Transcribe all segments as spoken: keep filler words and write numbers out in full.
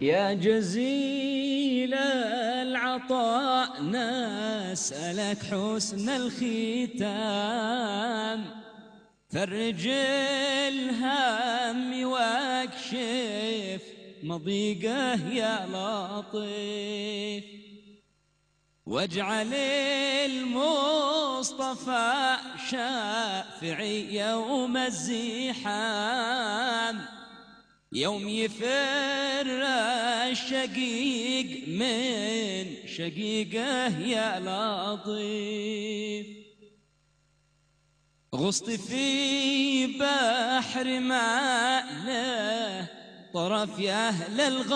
يا جزيل العطاء نسألك حسن الختام، فرج الهم واكشف مضيقه يا لطيف، واجعل المصطفى شافعي يوم الزحام، يوم يفر الشقيق من شقيقه يا لطيف. غصت في بحر ما له طرف يا أهل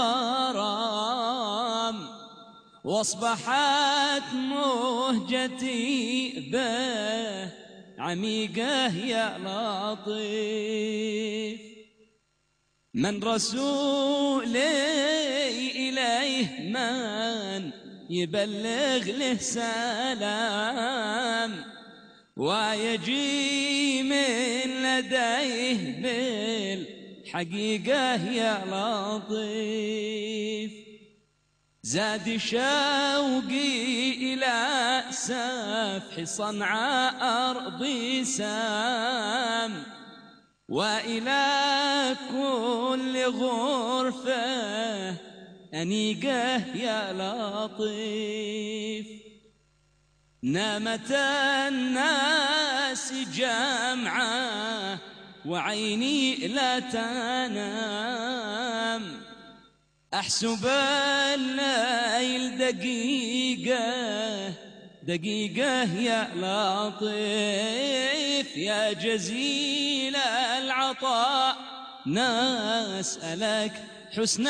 الغرام، واصبحت مهجتي به عميقه يا لطيف. من رسولي إليه من يبلغ له سلام، ويجي من لديه بالحقيقة يا لطيف. زاد شوقي إلى سفح صنعاء أرض سام، وإلى كل غرفة أنيقه يا لطيف. نامت الناس جمعة وعيني لا تنام، أحسب الليل دقيقة دقيقة يا لطيف. يا جزيل العطاء نسألك حسن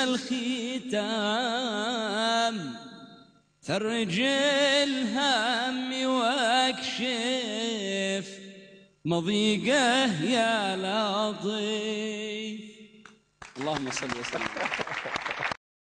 الختام، فرج الهم واكشف مضيقه يا لطيف. اللهم صل وسلم.